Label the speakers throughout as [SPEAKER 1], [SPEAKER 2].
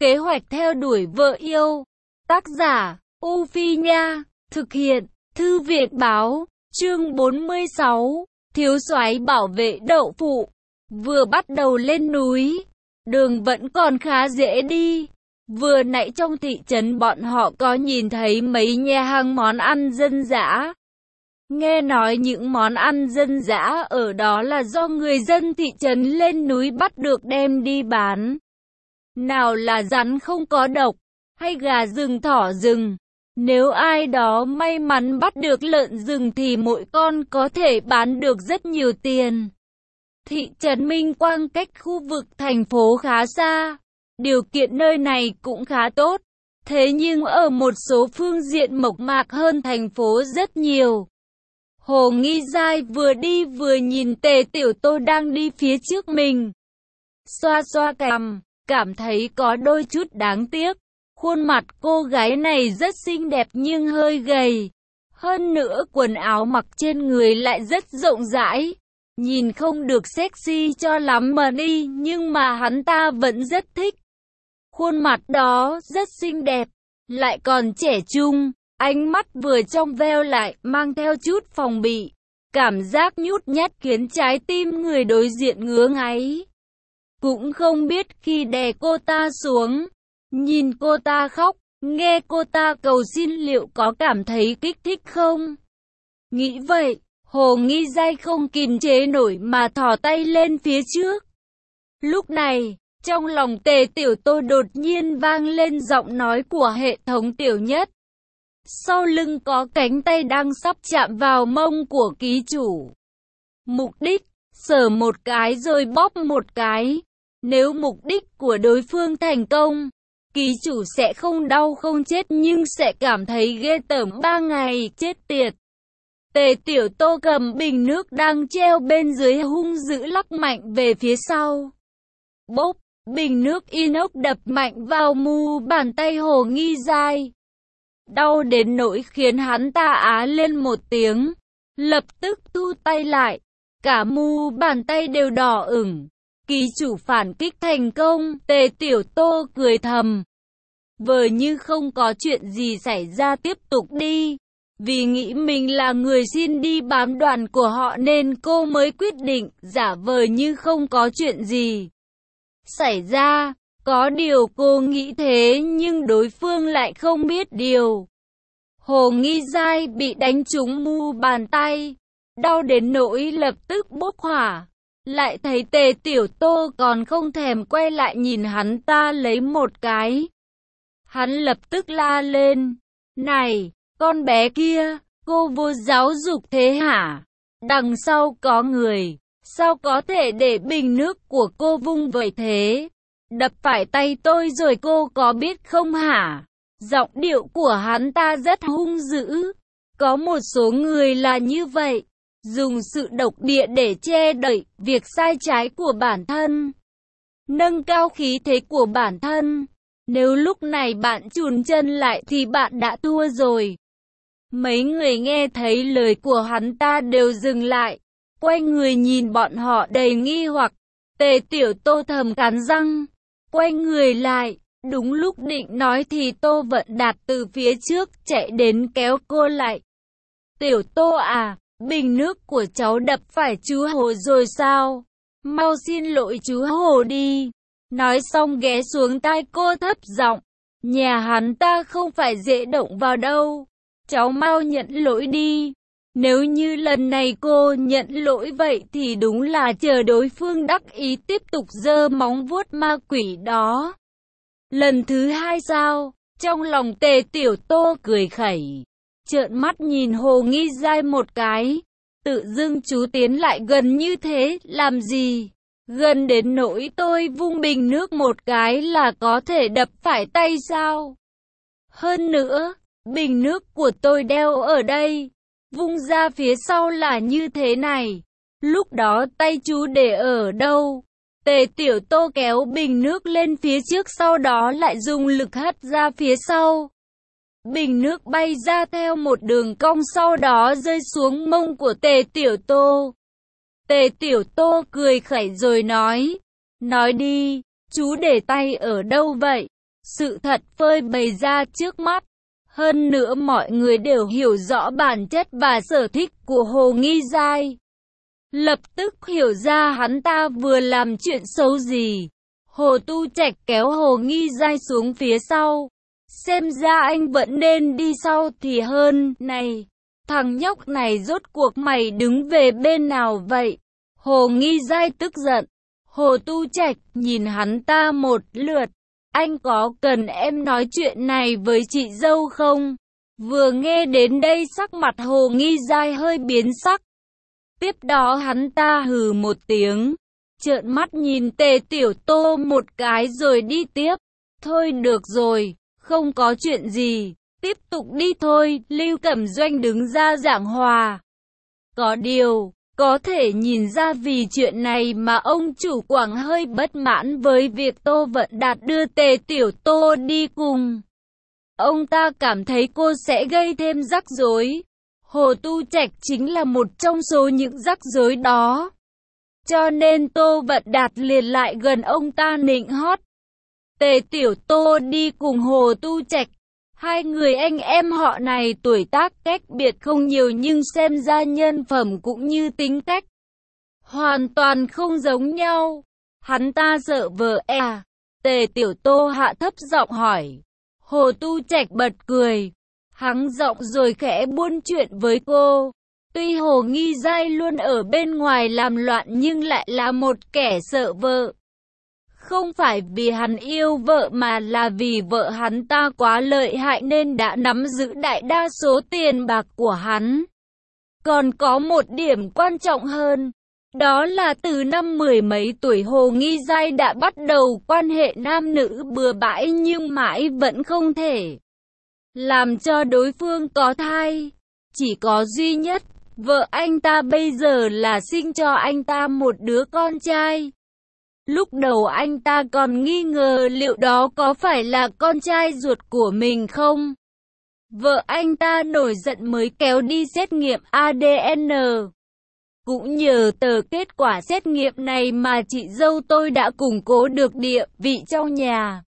[SPEAKER 1] Kế hoạch theo đuổi vợ yêu. Tác giả, U Phi Nha. Thực hiện, Thư viện Báo. Chương 46. Thiếu soái bảo vệ đậu phụ. Vừa bắt đầu lên núi, đường vẫn còn khá dễ đi. Vừa nãy trong thị trấn bọn họ có nhìn thấy mấy nhà hàng món ăn dân dã. Nghe nói những món ăn dân dã ở đó là do người dân thị trấn lên núi bắt được đem đi bán. Nào là rắn không có độc, hay gà rừng thỏ rừng. Nếu ai đó may mắn bắt được lợn rừng thì mỗi con có thể bán được rất nhiều tiền. Thị trấn Minh Quang cách khu vực thành phố khá xa. Điều kiện nơi này cũng khá tốt. Thế nhưng ở một số phương diện mộc mạc hơn thành phố rất nhiều. Hồ Nghi Giai vừa đi vừa nhìn Tề Tiểu Tô đang đi phía trước mình. Xoa xoa cằm, cảm thấy có đôi chút đáng tiếc. Khuôn mặt cô gái này rất xinh đẹp nhưng hơi gầy. Hơn nữa quần áo mặc trên người lại rất rộng rãi. Nhìn không được sexy cho lắm mà đi, nhưng mà hắn ta vẫn rất thích. Khuôn mặt đó rất xinh đẹp, lại còn trẻ trung. Ánh mắt vừa trong veo lại mang theo chút phòng bị. Cảm giác nhút nhát khiến trái tim người đối diện ngứa ngáy. Cũng không biết khi đè cô ta xuống, nhìn cô ta khóc, nghe cô ta cầu xin liệu có cảm thấy kích thích không? Nghĩ vậy, Hồ Nghi Giai không kìm chế nổi mà thò tay lên phía trước. Lúc này, trong lòng Tề Tiểu Tô đột nhiên vang lên giọng nói của hệ thống Tiểu Nhất. Sau lưng có cánh tay đang sắp chạm vào mông của ký chủ. Mục đích, sờ một cái rồi bóp một cái. Nếu mục đích của đối phương thành công, ký chủ sẽ không đau không chết nhưng sẽ cảm thấy ghê tởm 3 ngày, chết tiệt. Tề Tiểu Tô cầm bình nước đang treo bên dưới hung dữ lắc mạnh về phía sau. Bốp, bình nước inox đập mạnh vào mu bàn tay Hồ Nghi Giai. Đau đến nỗi khiến hắn ta á lên một tiếng. Lập tức thu tay lại. Cả mu bàn tay đều đỏ ửng. Ký chủ phản kích thành công. Tề Tiểu Tô cười thầm. Vờ như không có chuyện gì xảy ra tiếp tục đi. Vì nghĩ mình là người xin đi bám đoàn của họ nên cô mới quyết định giả vờ như không có chuyện gì xảy ra. Có điều cô nghĩ thế nhưng đối phương lại không biết điều. Hồ Nghi Giai bị đánh trúng mu bàn tay, đau đến nỗi lập tức bốc hỏa. Lại thấy Tề Tiểu Tô còn không thèm quay lại nhìn hắn ta lấy một cái. Hắn lập tức la lên. Này, con bé kia, cô vô giáo dục thế hả? Đằng sau có người, sao có thể để bình nước của cô vung vậy thế? Đập phải tay tôi rồi cô có biết không hả? Giọng điệu của hắn ta rất hung dữ. Có một số người là như vậy, dùng sự độc địa để che đậy việc sai trái của bản thân, nâng cao khí thế của bản thân. Nếu lúc này bạn chùn chân lại thì bạn đã thua rồi. Mấy người nghe thấy lời của hắn ta đều dừng lại, quay người nhìn bọn họ đầy nghi hoặc. Tề Tiểu Tô thầm cắn răng, quay người lại. Đúng lúc định nói thì Tô Vận Đạt từ phía trước chạy đến kéo cô lại. Tiểu Tô à, bình nước của cháu đập phải chú Hồ rồi sao? Mau xin lỗi chú Hồ đi. Nói xong ghé xuống tai cô thấp giọng. Nhà hắn ta không phải dễ động vào đâu. Cháu mau nhận lỗi đi. Nếu như lần này cô nhận lỗi vậy thì đúng là chờ đối phương đắc ý tiếp tục giơ móng vuốt ma quỷ đó. Lần thứ hai sao? Trong lòng Tề Tiểu Tô cười khẩy, trợn mắt nhìn Hồ Nghi Giai một cái. Tự dưng chú tiến lại gần như thế, làm gì? Gần đến nỗi tôi vung bình nước một cái là có thể đập phải tay sao? Hơn nữa, bình nước của tôi đeo ở đây, vung ra phía sau là như thế này. Lúc đó tay chú để ở đâu? Tề Tiểu Tô kéo bình nước lên phía trước sau đó lại dùng lực hất ra phía sau. Bình nước bay ra theo một đường cong sau đó rơi xuống mông của Tề Tiểu Tô. Tề Tiểu Tô cười khẩy rồi nói. Nói đi, chú để tay ở đâu vậy? Sự thật phơi bày ra trước mắt. Hơn nữa mọi người đều hiểu rõ bản chất và sở thích của Hồ Nghi Giai. Lập tức hiểu ra hắn ta vừa làm chuyện xấu gì. Hồ Tu Trạch kéo Hồ Nghi Giai xuống phía sau. Xem ra anh vẫn nên đi sau thì hơn. Này, thằng nhóc này rốt cuộc mày đứng về bên nào vậy? Hồ Nghi Giai tức giận. Hồ Tu Trạch nhìn hắn ta một lượt. Anh có cần em nói chuyện này với chị dâu không? Vừa nghe đến đây sắc mặt Hồ Nghi Giai hơi biến sắc. Tiếp đó hắn ta hừ một tiếng, trợn mắt nhìn Tề Tiểu Tô một cái rồi đi tiếp. Thôi được rồi, không có chuyện gì, tiếp tục đi thôi. Lưu Cẩm Doanh đứng ra giảng hòa. Có điều, có thể nhìn ra vì chuyện này mà ông chủ Quảng hơi bất mãn với việc Tô Vận Đạt đưa Tề Tiểu Tô đi cùng. Ông ta cảm thấy cô sẽ gây thêm rắc rối. Hồ Tu Trạch chính là một trong số những rắc rối đó. Cho nên Tô Vận Đạt liền lại gần ông ta nịnh hót. Tề Tiểu Tô đi cùng Hồ Tu Trạch. Hai người anh em họ này tuổi tác cách biệt không nhiều nhưng xem ra nhân phẩm cũng như tính cách hoàn toàn không giống nhau. Hắn ta sợ vợ à? Tề Tiểu Tô hạ thấp giọng hỏi. Hồ Tu Trạch bật cười, hắng giọng rồi khẽ buôn chuyện với cô. Tuy Hồ Nghi Giai luôn ở bên ngoài làm loạn nhưng lại là một kẻ sợ vợ. Không phải vì hắn yêu vợ mà là vì vợ hắn ta quá lợi hại nên đã nắm giữ đại đa số tiền bạc của hắn. Còn có một điểm quan trọng hơn, đó là từ năm mười mấy tuổi Hồ Nghi Giai đã bắt đầu quan hệ nam nữ bừa bãi nhưng mãi vẫn không thể làm cho đối phương có thai. Chỉ có duy nhất, vợ anh ta bây giờ là sinh cho anh ta một đứa con trai. Lúc đầu anh ta còn nghi ngờ liệu đó có phải là con trai ruột của mình không. Vợ anh ta nổi giận mới kéo đi xét nghiệm ADN. Cũng nhờ tờ kết quả xét nghiệm này mà chị dâu tôi đã củng cố được địa vị trong nhà.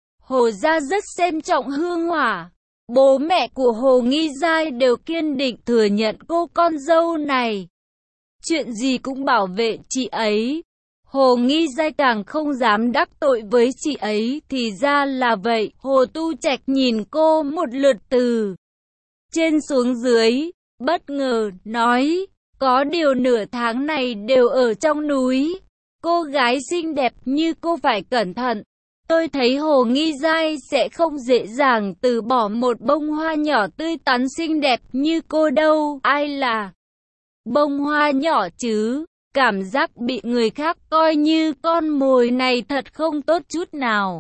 [SPEAKER 1] Hồ gia rất xem trọng hương hỏa. Bố mẹ của Hồ Nghi Giai đều kiên định thừa nhận cô con dâu này. Chuyện gì cũng bảo vệ chị ấy. Hồ Nghi Giai càng không dám đắc tội với chị ấy, thì ra là vậy. Hồ Tu Trạch nhìn cô một lượt từ trên xuống dưới, bất ngờ, nói, có điều nửa tháng này đều ở trong núi. Cô gái xinh đẹp như cô phải cẩn thận. Tôi thấy Hồ Nghi Giai sẽ không dễ dàng từ bỏ một bông hoa nhỏ tươi tắn xinh đẹp như cô đâu. Ai là bông hoa nhỏ chứ? Cảm giác bị người khác coi như con mồi này thật không tốt chút nào.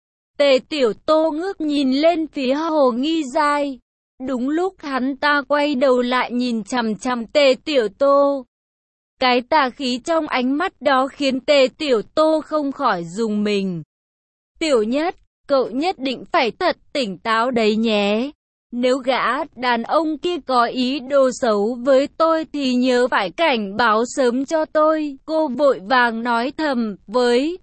[SPEAKER 1] Tề Tiểu Tô ngước nhìn lên phía Hồ Nghi Giai. Đúng lúc hắn ta quay đầu lại nhìn chằm chằm Tề Tiểu Tô. Cái tà khí trong ánh mắt đó khiến Tề Tiểu Tô không khỏi rùng mình. Tiểu Nhất, cậu nhất định phải thật tỉnh táo đấy nhé. Nếu gã đàn ông kia có ý đồ xấu với tôi thì nhớ phải cảnh báo sớm cho tôi. Cô vội vàng nói thầm với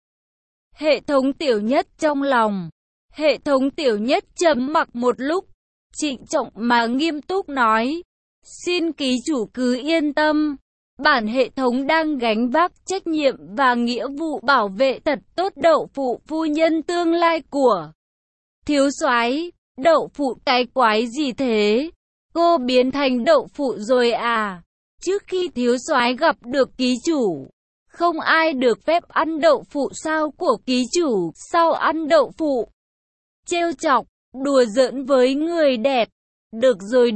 [SPEAKER 1] hệ thống Tiểu Nhất trong lòng. Hệ thống Tiểu Nhất trầm mặc một lúc, trịnh trọng mà nghiêm túc nói. Xin ký chủ cứ yên tâm. Bản hệ thống đang gánh vác trách nhiệm và nghĩa vụ bảo vệ thật tốt Đậu Phụ phu nhân tương lai của thiếu soái. Đậu Phụ cái quái gì thế? Cô biến thành Đậu Phụ rồi à? Trước khi thiếu soái gặp được ký chủ, không ai được phép ăn đậu phụ sao của ký chủ? Sao ăn đậu phụ? Trêu chọc, đùa giỡn với người đẹp. Được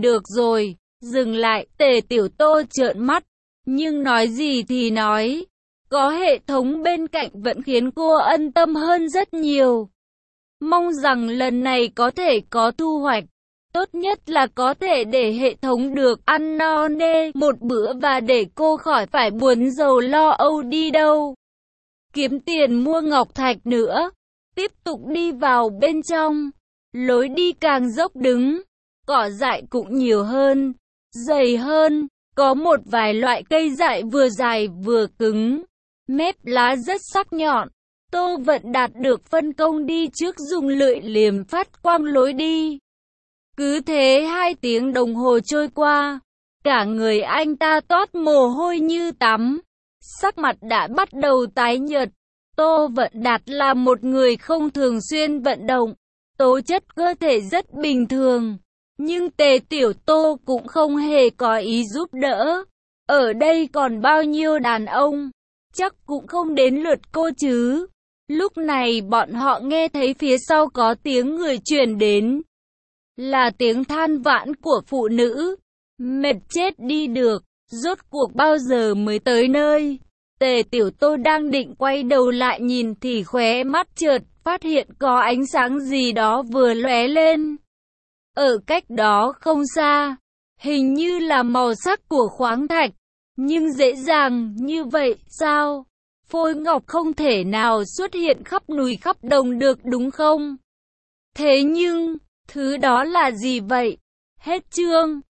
[SPEAKER 1] rồi, dừng lại. Tề Tiểu Tô trợn mắt, nhưng nói gì thì nói, có hệ thống bên cạnh vẫn khiến cô an tâm hơn rất nhiều. Mong rằng lần này có thể có thu hoạch. Tốt nhất là có thể để hệ thống được ăn no nê một bữa và để cô khỏi phải buồn rầu lo âu đi đâu. Kiếm tiền mua ngọc thạch nữa. Tiếp tục đi vào bên trong. Lối đi càng dốc đứng. Cỏ dại cũng nhiều hơn, dày hơn. Có một vài loại cây dại vừa dài vừa cứng. Mép lá rất sắc nhọn. Tô Vận Đạt được phân công đi trước dùng lưỡi liềm phát quang lối đi. Cứ thế 2 tiếng đồng hồ trôi qua, cả người anh ta toát mồ hôi như tắm, sắc mặt đã bắt đầu tái nhợt. Tô Vận Đạt là một người không thường xuyên vận động, tố chất cơ thể rất bình thường, nhưng Tề Tiểu Tô cũng không hề có ý giúp đỡ. Ở đây còn bao nhiêu đàn ông, chắc cũng không đến lượt cô chứ. Lúc này bọn họ nghe thấy phía sau có tiếng người truyền đến, là tiếng than vãn của phụ nữ. Mệt chết đi được, rốt cuộc bao giờ mới tới nơi. Tề Tiểu Tô đang định quay đầu lại nhìn thì khóe mắt chợt phát hiện có ánh sáng gì đó vừa lóe lên. Ở cách đó không xa, hình như là màu sắc của khoáng thạch, nhưng dễ dàng như vậy sao? Phôi ngọc không thể nào xuất hiện khắp núi khắp đồng được đúng không? Thế nhưng, thứ đó là gì vậy? Hết chương.